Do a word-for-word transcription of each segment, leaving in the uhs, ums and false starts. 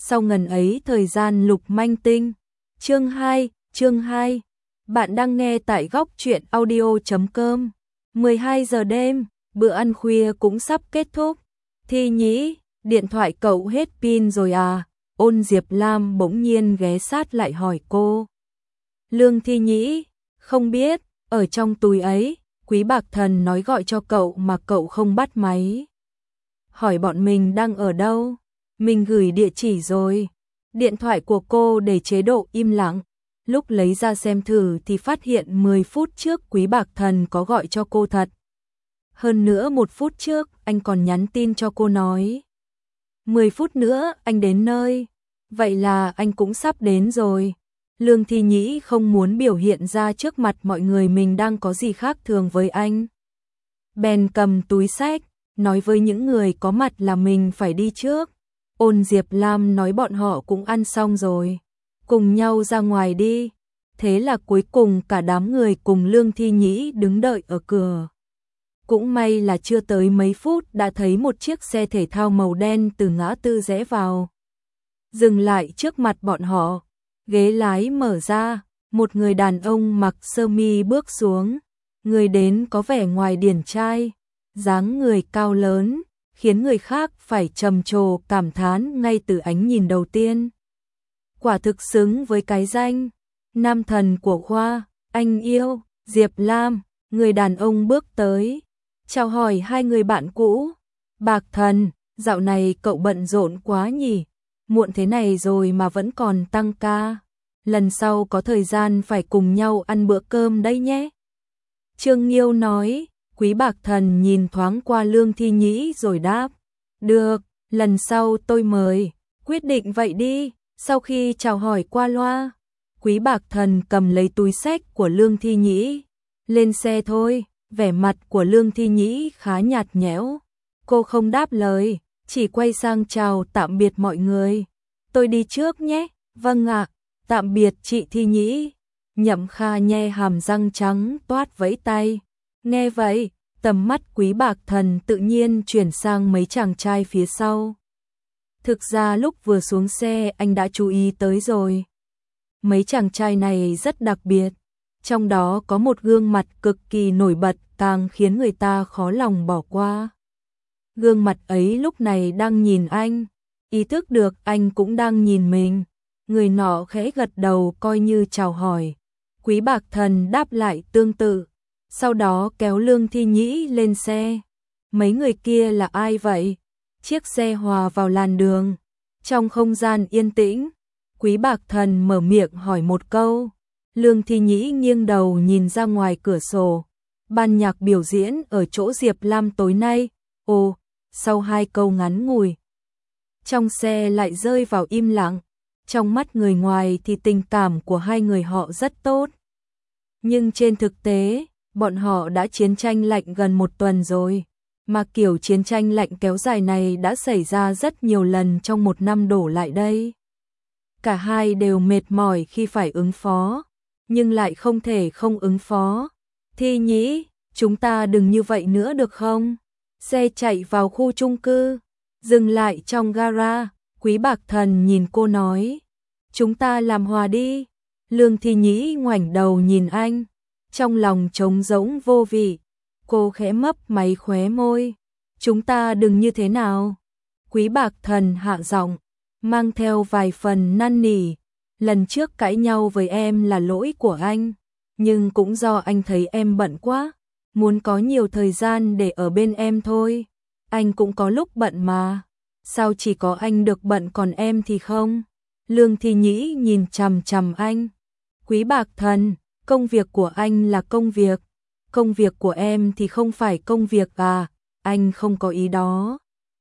sau ngần ấy thời gian lục manh tinh. Chương hai, chương hai. Bạn đang nghe tại góc truyện audio chấm com. mười hai giờ đêm, bữa ăn khuya cũng sắp kết thúc. Thi Nhĩ, điện thoại cậu hết pin rồi à? Ôn Diệp Lam bỗng nhiên ghé sát lại hỏi cô. Lương Thi Nhĩ, không biết, ở trong túi ấy, Quý Bạc Thần nói gọi cho cậu mà cậu không bắt máy. Hỏi bọn mình đang ở đâu? Mình gửi địa chỉ rồi. Điện thoại của cô để chế độ im lặng. Lúc lấy ra xem thử thì phát hiện mười phút trước Quý Bạc Thần có gọi cho cô thật. Hơn nữa một phút trước anh còn nhắn tin cho cô nói. mười phút nữa anh đến nơi. Vậy là anh cũng sắp đến rồi. Lương Thi Nhĩ không muốn biểu hiện ra trước mặt mọi người mình đang có gì khác thường với anh. Bèn cầm túi xách, nói với những người có mặt là mình phải đi trước. Ôn Diệp Lam nói bọn họ cũng ăn xong rồi. Cùng nhau ra ngoài đi. Thế là cuối cùng cả đám người cùng Lương Thi Nhĩ đứng đợi ở cửa. Cũng may là chưa tới mấy phút đã thấy một chiếc xe thể thao màu đen từ ngã tư rẽ vào. Dừng lại trước mặt bọn họ. Ghế lái mở ra, một người đàn ông mặc sơ mi bước xuống. Người đến có vẻ ngoài điển trai, dáng người cao lớn, khiến người khác phải trầm trồ cảm thán ngay từ ánh nhìn đầu tiên. Quả thực xứng với cái danh nam thần của khoa. Anh yêu, Diệp Lam. Người đàn ông bước tới, chào hỏi hai người bạn cũ. Bạc Thần, dạo này cậu bận rộn quá nhỉ? Muộn thế này rồi mà vẫn còn tăng ca. Lần sau có thời gian phải cùng nhau ăn bữa cơm đấy nhé. Trương Nghiêu nói. Quý Bạc Thần nhìn thoáng qua Lương Thi Nhĩ rồi đáp. Được, lần sau tôi mời. Quyết định vậy đi. Sau khi chào hỏi qua loa, Quý Bạc Thần cầm lấy túi xách của Lương Thi Nhĩ. Lên xe thôi. Vẻ mặt của Lương Thi Nhĩ khá nhạt nhẽo. Cô không đáp lời, chỉ quay sang chào tạm biệt mọi người. Tôi đi trước nhé. Vâng ạ, tạm biệt chị Thi Nhĩ. Nhậm Kha nhe hàm răng trắng toát vẫy tay. Nghe vậy, tầm mắt Quý Bạc Thần tự nhiên chuyển sang mấy chàng trai phía sau. Thực ra lúc vừa xuống xe anh đã chú ý tới rồi. Mấy chàng trai này rất đặc biệt. Trong đó có một gương mặt cực kỳ nổi bật càng khiến người ta khó lòng bỏ qua. Gương mặt ấy lúc này đang nhìn anh. Ý thức được anh cũng đang nhìn mình. Người nọ khẽ gật đầu coi như chào hỏi. Quý Bạc Thần đáp lại tương tự. Sau đó kéo Lương Thi Nhĩ lên xe. Mấy người kia là ai vậy? Chiếc xe hòa vào làn đường. Trong không gian yên tĩnh, Quý Bạc Thần mở miệng hỏi một câu. Lương Thi Nhĩ nghiêng đầu nhìn ra ngoài cửa sổ. Ban nhạc biểu diễn ở chỗ Diệp Lam tối nay. Ồ, sau hai câu ngắn ngủi, trong xe lại rơi vào im lặng. Trong mắt người ngoài thì tình cảm của hai người họ rất tốt. Nhưng trên thực tế, bọn họ đã chiến tranh lạnh gần một tuần rồi. Mà kiểu chiến tranh lạnh kéo dài này đã xảy ra rất nhiều lần trong một năm đổ lại đây. Cả hai đều mệt mỏi khi phải ứng phó, nhưng lại không thể không ứng phó. Thi Nhĩ, chúng ta đừng như vậy nữa được không? Xe chạy vào khu chung cư, dừng lại trong gara. Quý Bạc Thần nhìn cô nói. Chúng ta làm hòa đi. Lương Thi Nhĩ ngoảnh đầu nhìn anh, trong lòng trống rỗng vô vị. Cô khẽ mấp máy khóe môi. Chúng ta đừng như thế nào? Quý Bạc Thần hạ giọng, mang theo vài phần năn nỉ. Lần trước cãi nhau với em là lỗi của anh, nhưng cũng do anh thấy em bận quá, muốn có nhiều thời gian để ở bên em thôi. Anh cũng có lúc bận mà. Sao chỉ có anh được bận còn em thì không? Lương Thi Nhĩ nhìn chằm chằm anh. Quý Bạc Thần, công việc của anh là công việc. Công việc của em thì không phải công việc à? Anh không có ý đó.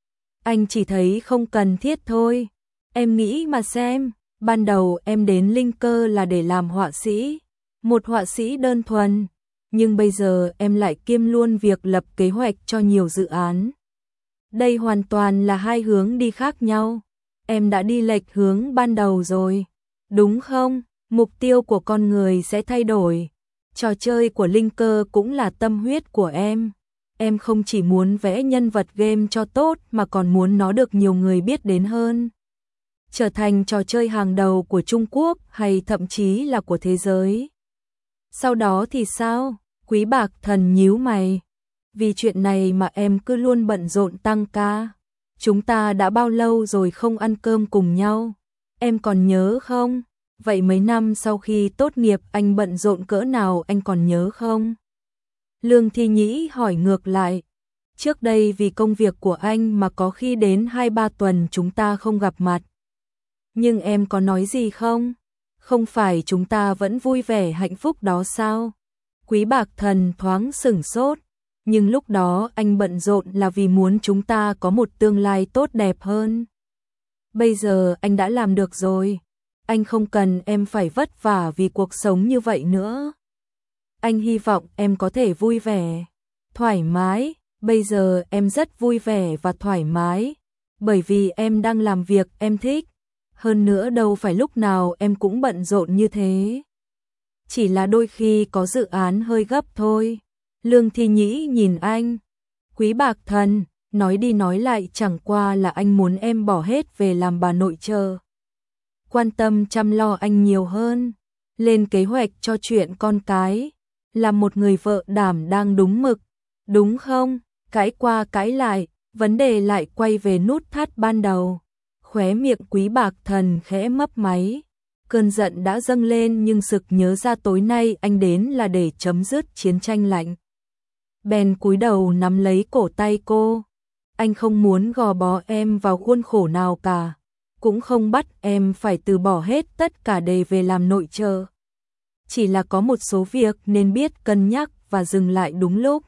Anh chỉ thấy không cần thiết thôi. Em nghĩ mà xem, ban đầu em đến Linh Cơ là để làm họa sĩ, một họa sĩ đơn thuần. Nhưng bây giờ em lại kiêm luôn việc lập kế hoạch cho nhiều dự án. Đây hoàn toàn là hai hướng đi khác nhau. Em đã đi lệch hướng ban đầu rồi, đúng không? Mục tiêu của con người sẽ thay đổi. Trò chơi của Linh Cơ cũng là tâm huyết của em. Em không chỉ muốn vẽ nhân vật game cho tốt mà còn muốn nó được nhiều người biết đến hơn. trở thành trò chơi hàng đầu của Trung Quốc hay thậm chí là của thế giới. Sau đó thì sao? Quý Bạc Thần nhíu mày. Vì chuyện này mà em cứ luôn bận rộn tăng ca. Chúng ta đã bao lâu rồi không ăn cơm cùng nhau? Em còn nhớ không? Vậy mấy năm sau khi tốt nghiệp anh bận rộn cỡ nào anh còn nhớ không? Lương Thi Nhĩ hỏi ngược lại. Trước đây vì công việc của anh mà có khi đến hai ba tuần chúng ta không gặp mặt. Nhưng em có nói gì không? Không phải chúng ta vẫn vui vẻ hạnh phúc đó sao? Quý Bạc Thần thoáng sửng sốt. Nhưng lúc đó anh bận rộn là vì muốn chúng ta có một tương lai tốt đẹp hơn. Bây giờ anh đã làm được rồi. Anh không cần em phải vất vả vì cuộc sống như vậy nữa. Anh hy vọng em có thể vui vẻ, thoải mái. Bây giờ em rất vui vẻ và thoải mái. Bởi vì em đang làm việc em thích. Hơn nữa đâu phải lúc nào em cũng bận rộn như thế. Chỉ là đôi khi có dự án hơi gấp thôi. Lương Thi Nhĩ nhìn anh. Quý Bạc Thần, nói đi nói lại chẳng qua là anh muốn em bỏ hết về làm bà nội trợ. Quan tâm chăm lo anh nhiều hơn. Lên kế hoạch cho chuyện con cái. Là một người vợ đảm đang đúng mực. Đúng không? Cãi qua cãi lại, vấn đề lại quay về nút thắt ban đầu. Khóe miệng Quý Bạc Thần khẽ mấp máy. Cơn giận đã dâng lên nhưng sực nhớ ra tối nay anh đến là để chấm dứt chiến tranh lạnh. Bèn cúi đầu nắm lấy cổ tay cô. Anh không muốn gò bó em vào khuôn khổ nào cả. Cũng không bắt em phải từ bỏ hết tất cả để về làm nội trợ. Chỉ là có một số việc nên biết cân nhắc và dừng lại đúng lúc.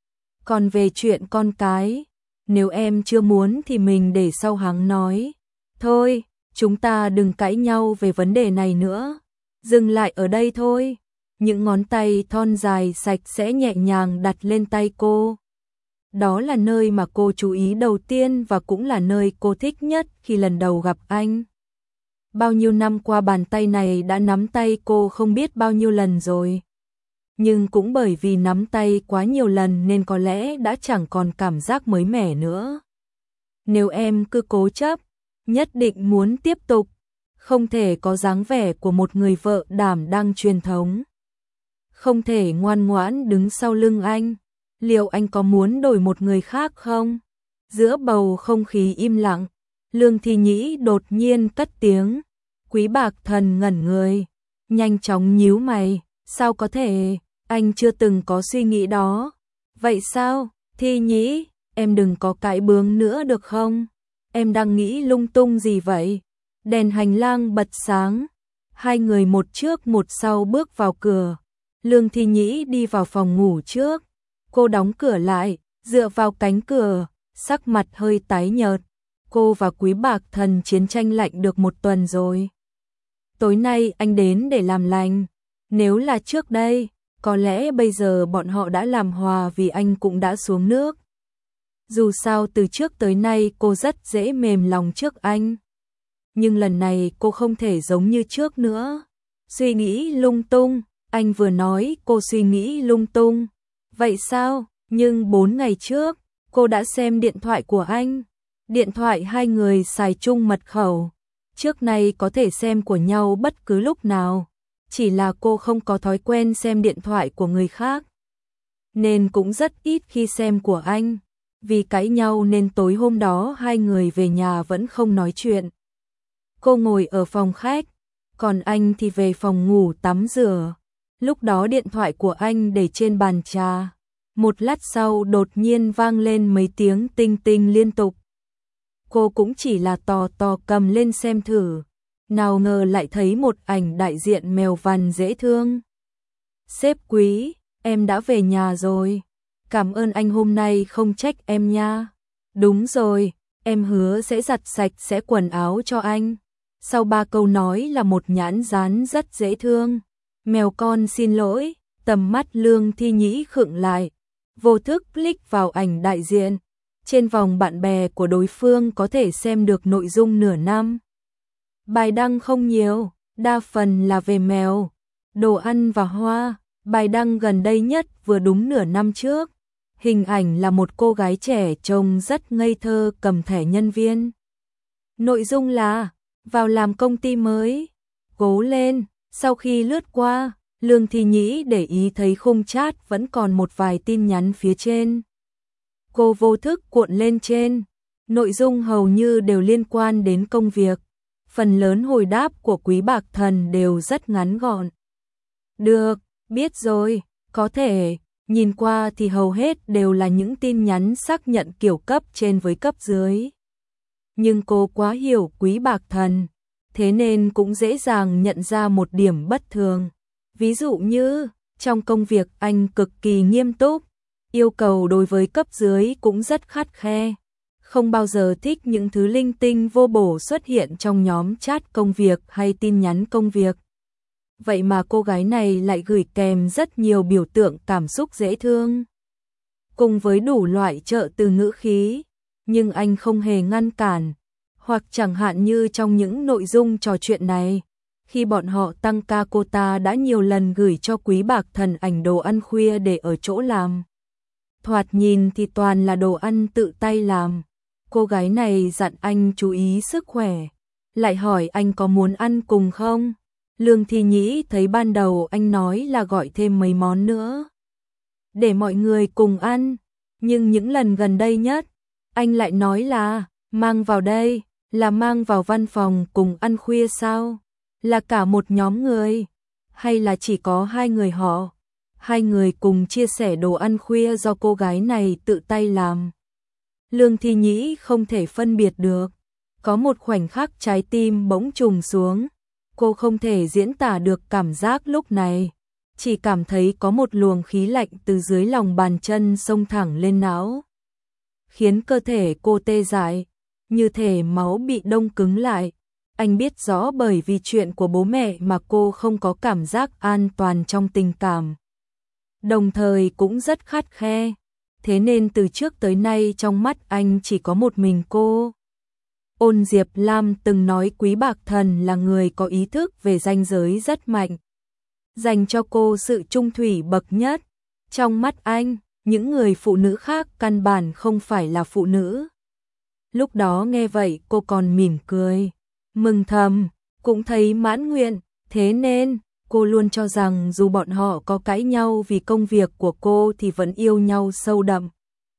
Còn về chuyện con cái, nếu em chưa muốn thì mình để sau hắn nói. Thôi, chúng ta đừng cãi nhau về vấn đề này nữa. Dừng lại ở đây thôi. Những ngón tay thon dài sạch sẽ nhẹ nhàng đặt lên tay cô. Đó là nơi mà cô chú ý đầu tiên và cũng là nơi cô thích nhất khi lần đầu gặp anh. Bao nhiêu năm qua bàn tay này đã nắm tay cô không biết bao nhiêu lần rồi. Nhưng cũng bởi vì nắm tay quá nhiều lần nên có lẽ đã chẳng còn cảm giác mới mẻ nữa. Nếu em cứ cố chấp, nhất định muốn tiếp tục, không thể có dáng vẻ của một người vợ đảm đang truyền thống. Không thể ngoan ngoãn đứng sau lưng anh. Liệu anh có muốn đổi một người khác không? Giữa bầu không khí im lặng, Lương Thi Nhĩ đột nhiên cất tiếng. Quý Bạc Thần ngẩn người, nhanh chóng nhíu mày. Sao có thể? Anh chưa từng có suy nghĩ đó. Vậy sao? Thi Nhĩ, em đừng có cãi bướng nữa được không? Em đang nghĩ lung tung gì vậy? Đèn hành lang bật sáng. Hai người một trước một sau bước vào cửa. Lương Thi Nhĩ đi vào phòng ngủ trước. Cô đóng cửa lại, dựa vào cánh cửa, sắc mặt hơi tái nhợt. Cô và Quý Bạc Thần chiến tranh lạnh được một tuần rồi. Tối nay anh đến để làm lành. Nếu là trước đây, có lẽ bây giờ bọn họ đã làm hòa vì anh cũng đã xuống nước. Dù sao từ trước tới nay cô rất dễ mềm lòng trước anh. Nhưng lần này cô không thể giống như trước nữa. Suy nghĩ lung tung, anh vừa nói cô suy nghĩ lung tung. Vậy sao? Nhưng bốn ngày trước, cô đã xem điện thoại của anh. Điện thoại hai người xài chung mật khẩu. Trước nay có thể xem của nhau bất cứ lúc nào. Chỉ là cô không có thói quen xem điện thoại của người khác. Nên cũng rất ít khi xem của anh. Vì cãi nhau nên tối hôm đó hai người về nhà vẫn không nói chuyện. Cô ngồi ở phòng khách, còn anh thì về phòng ngủ tắm rửa. Lúc đó điện thoại của anh để trên bàn trà. Một lát sau đột nhiên vang lên mấy tiếng tinh tinh liên tục. Cô cũng chỉ là tò tò cầm lên xem thử. Nào ngờ lại thấy một ảnh đại diện mèo vằn dễ thương. Sếp Quý, em đã về nhà rồi. Cảm ơn anh hôm nay không trách em nha. Đúng rồi, em hứa sẽ giặt sạch sẽ quần áo cho anh. Sau ba câu nói là một nhãn dán rất dễ thương. Mèo con xin lỗi, tầm mắt Lương Thi Nhĩ khựng lại. Vô thức click vào ảnh đại diện. Trên vòng bạn bè của đối phương có thể xem được nội dung nửa năm. Bài đăng không nhiều, đa phần là về mèo, đồ ăn và hoa. Bài đăng gần đây nhất vừa đúng nửa năm trước. Hình ảnh là một cô gái trẻ trông rất ngây thơ cầm thẻ nhân viên. Nội dung là vào làm công ty mới. Cố lên. Sau khi lướt qua, Lương Thi Nhĩ để ý thấy khung chat vẫn còn một vài tin nhắn phía trên. Cô vô thức cuộn lên trên, nội dung hầu như đều liên quan đến công việc. Phần lớn hồi đáp của Quý Bạc Thần đều rất ngắn gọn. Được, biết rồi, có thể, nhìn qua thì hầu hết đều là những tin nhắn xác nhận kiểu cấp trên với cấp dưới. Nhưng cô quá hiểu Quý Bạc Thần, thế nên cũng dễ dàng nhận ra một điểm bất thường. Ví dụ như, trong công việc anh cực kỳ nghiêm túc, yêu cầu đối với cấp dưới cũng rất khắt khe, không bao giờ thích những thứ linh tinh vô bổ xuất hiện trong nhóm chat công việc hay tin nhắn công việc. Vậy mà cô gái này lại gửi kèm rất nhiều biểu tượng cảm xúc dễ thương, cùng với đủ loại trợ từ ngữ khí, nhưng anh không hề ngăn cản. Hoặc chẳng hạn như trong những nội dung trò chuyện này, khi bọn họ tăng ca cô ta đã nhiều lần gửi cho Quý Bạc Thần ảnh đồ ăn khuya để ở chỗ làm. Thoạt nhìn thì toàn là đồ ăn tự tay làm. Cô gái này dặn anh chú ý sức khỏe, lại hỏi anh có muốn ăn cùng không? Lương Thi Nhĩ thấy ban đầu anh nói là gọi thêm mấy món nữa, để mọi người cùng ăn, nhưng những lần gần đây nhất, anh lại nói là mang vào đây, là mang vào văn phòng cùng ăn khuya sao? Là cả một nhóm người, hay là chỉ có hai người họ? Hai người cùng chia sẻ đồ ăn khuya do cô gái này tự tay làm. Lương Thi Nhĩ không thể phân biệt được. Có một khoảnh khắc trái tim bỗng trùng xuống. Cô không thể diễn tả được cảm giác lúc này. Chỉ cảm thấy có một luồng khí lạnh từ dưới lòng bàn chân xông thẳng lên não, khiến cơ thể cô tê dại, như thể máu bị đông cứng lại. Anh biết rõ bởi vì chuyện của bố mẹ mà cô không có cảm giác an toàn trong tình cảm, đồng thời cũng rất khắt khe. Thế nên từ trước tới nay trong mắt anh chỉ có một mình cô. Ôn Diệp Lam từng nói Quý Bạc Thần là người có ý thức về ranh giới rất mạnh, dành cho cô sự trung thủy bậc nhất. Trong mắt anh, những người phụ nữ khác căn bản không phải là phụ nữ. Lúc đó nghe vậy cô còn mỉm cười, mừng thầm, cũng thấy mãn nguyện. Thế nên, cô luôn cho rằng dù bọn họ có cãi nhau vì công việc của cô thì vẫn yêu nhau sâu đậm.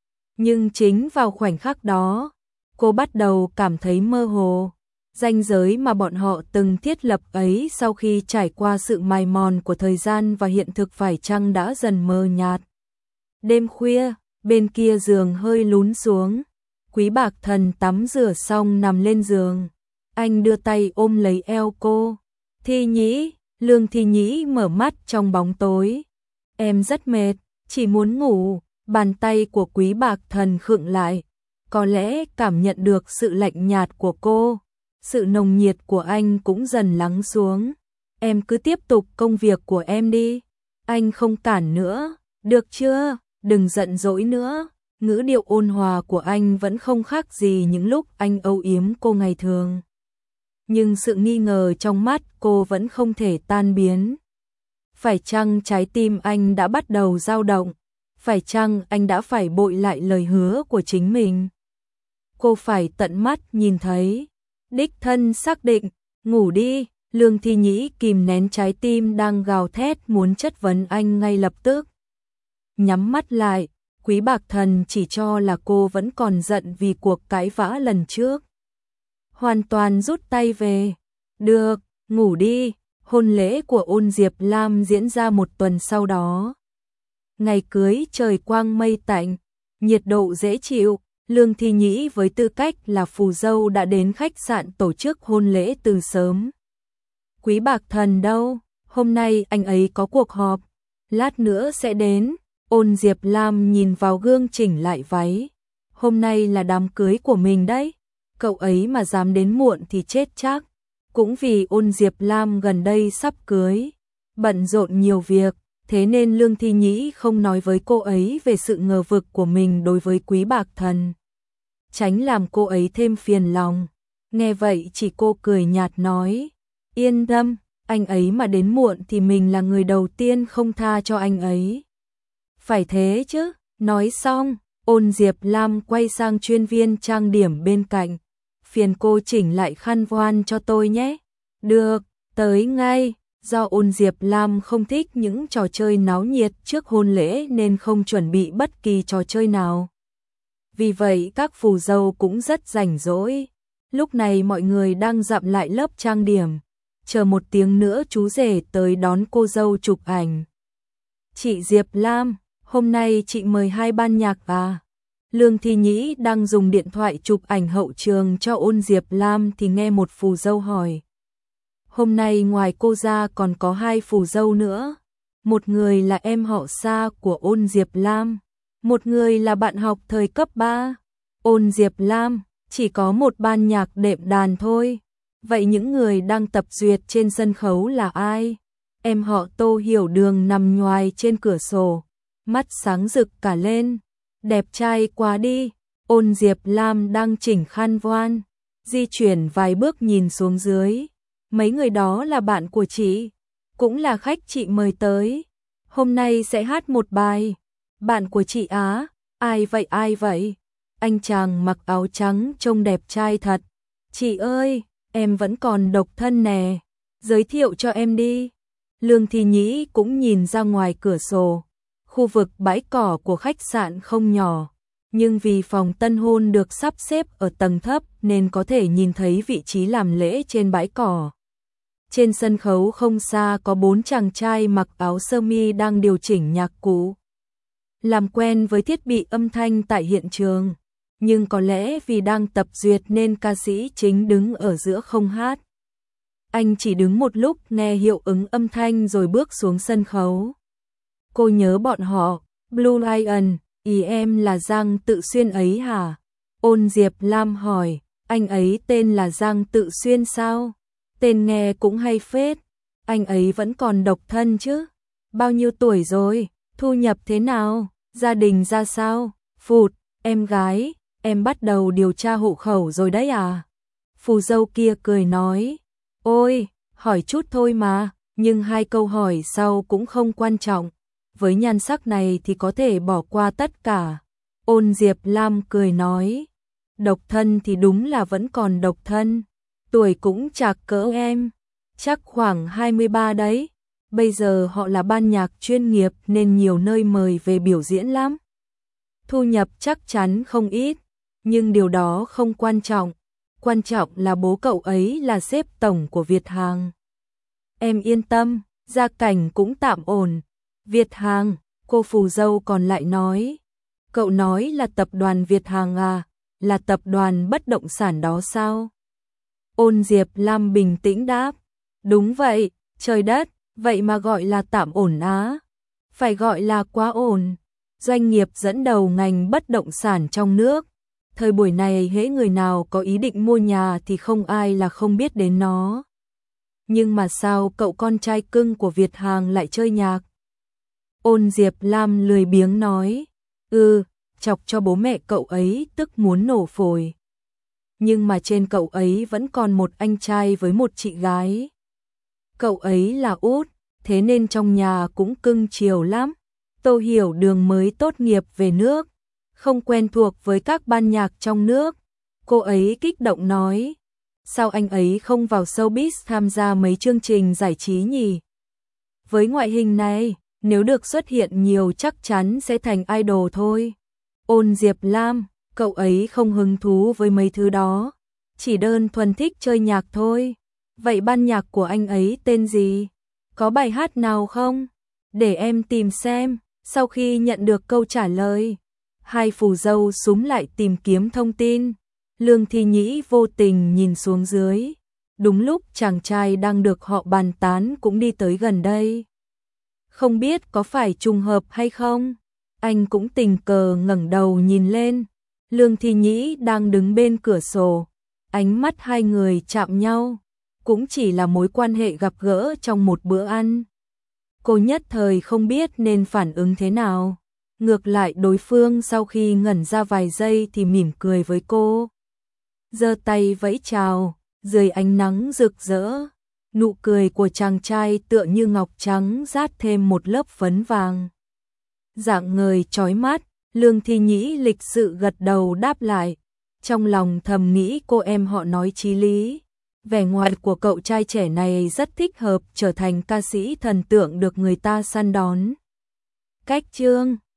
Nhưng chính vào khoảnh khắc đó, cô bắt đầu cảm thấy mơ hồ. Ranh giới mà bọn họ từng thiết lập ấy sau khi trải qua sự mài mòn của thời gian và hiện thực phải chăng đã dần mờ nhạt. Đêm khuya, bên kia giường hơi lún xuống. Quý Bạc Thần tắm rửa xong nằm lên giường. Anh đưa tay ôm lấy eo cô. Thi Nhĩ, Lương Thi Nhĩ mở mắt trong bóng tối. Em rất mệt, chỉ muốn ngủ. Bàn tay của Quý Bạc Thần khựng lại. Có lẽ cảm nhận được sự lạnh nhạt của cô. Sự nồng nhiệt của anh cũng dần lắng xuống. Em cứ tiếp tục công việc của em đi. Anh không cản nữa, được chưa? Đừng giận dỗi nữa. Ngữ điệu ôn hòa của anh vẫn không khác gì những lúc anh âu yếm cô ngày thường. Nhưng sự nghi ngờ trong mắt cô vẫn không thể tan biến. Phải chăng trái tim anh đã bắt đầu dao động? Phải chăng anh đã phải bội lại lời hứa của chính mình? Cô phải tận mắt nhìn thấy. Đích thân xác định, ngủ đi. Lương Thi Nhĩ kìm nén trái tim đang gào thét muốn chất vấn anh ngay lập tức. Nhắm mắt lại, Quý Bạc Thần chỉ cho là cô vẫn còn giận vì cuộc cãi vã lần trước. Hoàn toàn rút tay về. Được, ngủ đi. Hôn lễ của Ôn Diệp Lam diễn ra một tuần sau đó. Ngày cưới trời quang mây tạnh, nhiệt độ dễ chịu. Lương Thi Nhĩ với tư cách là phù dâu đã đến khách sạn tổ chức hôn lễ từ sớm. Quý Bạc Thần đâu? Hôm nay anh ấy có cuộc họp, lát nữa sẽ đến. Ôn Diệp Lam nhìn vào gương chỉnh lại váy. Hôm nay là đám cưới của mình đấy. Cậu ấy mà dám đến muộn thì chết chắc. Cũng vì Ôn Diệp Lam gần đây sắp cưới, bận rộn nhiều việc, thế nên Lương Thi Nhĩ không nói với cô ấy về sự ngờ vực của mình đối với Quý Bạc Thần, tránh làm cô ấy thêm phiền lòng. Nghe vậy chỉ cô cười nhạt nói, yên tâm, anh ấy mà đến muộn thì mình là người đầu tiên không tha cho anh ấy. Phải thế chứ. Nói xong, Ôn Diệp Lam quay sang chuyên viên trang điểm bên cạnh. phiền cô chỉnh lại khăn voan cho tôi nhé. Được, tới ngay. Do Ôn Diệp Lam không thích những trò chơi náo nhiệt trước hôn lễ nên không chuẩn bị bất kỳ trò chơi nào. Vì vậy các phù dâu cũng rất rảnh rỗi. Lúc này mọi người đang dặm lại lớp trang điểm. Chờ một tiếng nữa chú rể tới đón cô dâu chụp ảnh. Chị Diệp Lam, hôm nay chị mời hai ban nhạc à? Lương Thi Nhĩ đang dùng điện thoại chụp ảnh hậu trường cho Ôn Diệp Lam thì nghe một phù dâu hỏi. Hôm nay ngoài cô ra còn có hai phù dâu nữa. Một người là em họ Sa của Ôn Diệp Lam. Một người là bạn học thời cấp ba. Ôn Diệp Lam, chỉ có một ban nhạc đệm đàn thôi. Vậy những người đang tập duyệt trên sân khấu là ai? Em họ Tô Hiểu Đường nằm nhoài trên cửa sổ, mắt sáng rực cả lên. Đẹp trai quá đi. Ôn Diệp Lam đang chỉnh khăn voan, di chuyển vài bước nhìn xuống dưới. Mấy người đó là bạn của chị, cũng là khách chị mời tới. Hôm nay sẽ hát một bài. Bạn của chị á? Ai vậy ai vậy? Anh chàng mặc áo trắng trông đẹp trai thật. Chị ơi, em vẫn còn độc thân nè, giới thiệu cho em đi. Lương Thi Nhĩ cũng nhìn ra ngoài cửa sổ. Khu vực bãi cỏ của khách sạn không nhỏ, nhưng vì phòng tân hôn được sắp xếp ở tầng thấp nên có thể nhìn thấy vị trí làm lễ trên bãi cỏ. Trên sân khấu không xa có bốn chàng trai mặc áo sơ mi đang điều chỉnh nhạc cụ. Làm quen với thiết bị âm thanh tại hiện trường, nhưng có lẽ vì đang tập duyệt nên ca sĩ chính đứng ở giữa không hát. Anh chỉ đứng một lúc nghe hiệu ứng âm thanh rồi bước xuống sân khấu. Cô nhớ bọn họ, Blue Lion, ý em là Giang Tự Xuyên ấy hả? Ôn Diệp Lam hỏi, anh ấy tên là Giang Tự Xuyên sao? Tên nghe cũng hay phết. Anh ấy vẫn còn độc thân chứ? Bao nhiêu tuổi rồi? Thu nhập thế nào? Gia đình ra sao? Phụt, em gái, em bắt đầu điều tra hộ khẩu rồi đấy à? Phù dâu kia cười nói, ôi, hỏi chút thôi mà, nhưng hai câu hỏi sau cũng không quan trọng. Với nhan sắc này thì có thể bỏ qua tất cả. Ôn Diệp Lam cười nói, độc thân thì đúng là vẫn còn độc thân. Tuổi cũng chạc cỡ em, chắc khoảng hai mươi ba đấy. Bây giờ họ là ban nhạc chuyên nghiệp nên nhiều nơi mời về biểu diễn lắm. Thu nhập chắc chắn không ít, nhưng điều đó không quan trọng. Quan trọng là bố cậu ấy là sếp tổng của Việt Hàng. Em yên tâm, gia cảnh cũng tạm ổn. Việt Hàng, cô phù dâu còn lại nói. Cậu nói là tập đoàn Việt Hàng à, là tập đoàn bất động sản đó sao? Ôn Diệp Lam bình tĩnh đáp, đúng vậy, trời đất, vậy mà gọi là tạm ổn á? Phải gọi là quá ổn. Doanh nghiệp dẫn đầu ngành bất động sản trong nước. Thời buổi này hễ người nào có ý định mua nhà thì không ai là không biết đến nó. Nhưng mà sao cậu con trai cưng của Việt Hàng lại chơi nhạc? Ôn Diệp Lam lười biếng nói, ừ, chọc cho bố mẹ cậu ấy tức muốn nổ phổi. Nhưng mà trên cậu ấy vẫn còn một anh trai với một chị gái. Cậu ấy là út, thế nên trong nhà cũng cưng chiều lắm. Tô Hiểu Đường mới tốt nghiệp về nước, không quen thuộc với các ban nhạc trong nước. Cô ấy kích động nói, sao anh ấy không vào showbiz tham gia mấy chương trình giải trí nhỉ? Với ngoại hình này, nếu được xuất hiện nhiều chắc chắn sẽ thành idol thôi. Ôn Diệp Lam, cậu ấy không hứng thú với mấy thứ đó, chỉ đơn thuần thích chơi nhạc thôi. Vậy ban nhạc của anh ấy tên gì? Có bài hát nào không? Để em tìm xem. Sau khi nhận được câu trả lời, hai phù dâu súm lại tìm kiếm thông tin. Lương Thi Nhĩ vô tình nhìn xuống dưới. Đúng lúc chàng trai đang được họ bàn tán cũng đi tới gần đây. Không biết có phải trùng hợp hay không? Anh cũng tình cờ ngẩng đầu nhìn lên. Lương Thi Nhĩ đang đứng bên cửa sổ. Ánh mắt hai người chạm nhau. Cũng chỉ là mối quan hệ gặp gỡ trong một bữa ăn. Cô nhất thời không biết nên phản ứng thế nào. Ngược lại đối phương sau khi ngẩn ra vài giây thì mỉm cười với cô. Giơ tay vẫy chào, dưới ánh nắng rực rỡ. Nụ cười của chàng trai tựa như ngọc trắng dát thêm một lớp phấn vàng. Dạng người chói mắt, Lương Thi Nhĩ lịch sự gật đầu đáp lại. trong lòng thầm nghĩ cô em họ nói chí lý. Vẻ ngoài của cậu trai trẻ này rất thích hợp trở thành ca sĩ thần tượng được người ta săn đón. Cách chương